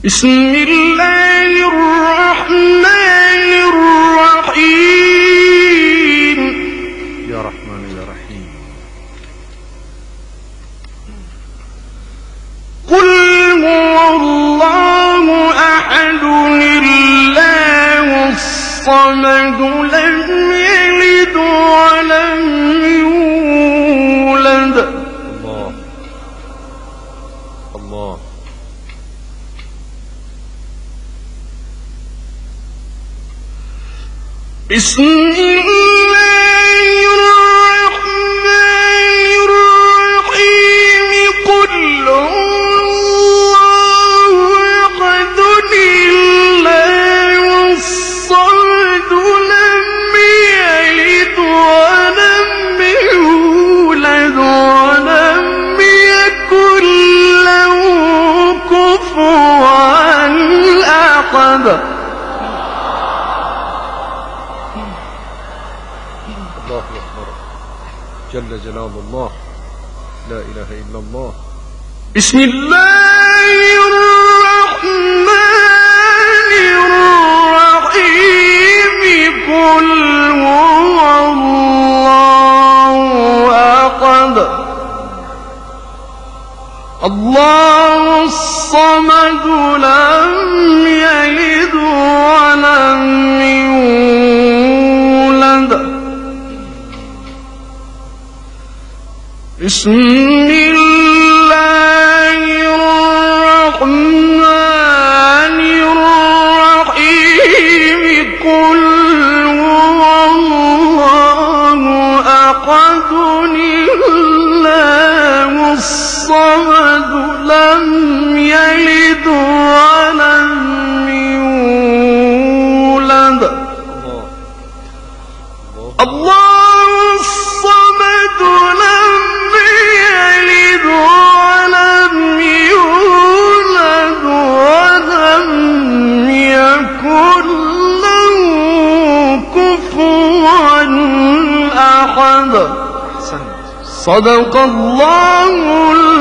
بسم الله الرحمن الرحيم. يا رحمن يا رحيم. قل هو الله أحد الله الصمد لم يلد ولم يولد. الله الله. بسم الله الرحمن الرحيم. قل الله أحد الله الصمد لم يلد ولم يولد ولم يكن له كفوا أحد. الله أكبر. جل جلال الله. لا إله إلا الله. بسم الله الرحمن الرحيم. قل هو الله أحد الله الصمد لم يلد ولم يولد. بسم الله الرحمن الرحيم. قل هو الله أحد الله الصمد لم يلد ولم يولد. الله الصمد لم يلد ولم يولد ولم يكن له كفوا أحد. صدق الله